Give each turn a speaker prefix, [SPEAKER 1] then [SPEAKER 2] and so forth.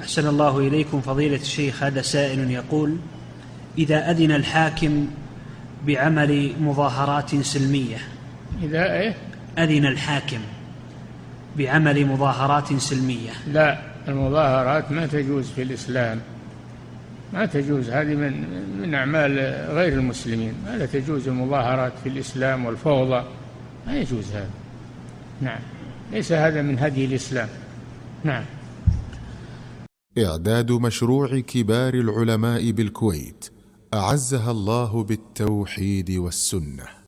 [SPEAKER 1] أحسن الله إليكم فضيلة الشيخ. هذا سائل يقول: إذا أذن الحاكم بعمل مظاهرات سلمية،
[SPEAKER 2] إذا إيه؟
[SPEAKER 1] أذن الحاكم بعمل مظاهرات سلمية.
[SPEAKER 2] لا، المظاهرات ما تجوز في الإسلام، ما تجوز، هذه من أعمال غير المسلمين، لا تجوز المظاهرات في الإسلام والفوضى، ما يجوز هذا. نعم، ليس هذا من هدي الإسلام. نعم.
[SPEAKER 3] إعداد مشروع كبار العلماء بالكويت أعزها الله بالتوحيد والسنة.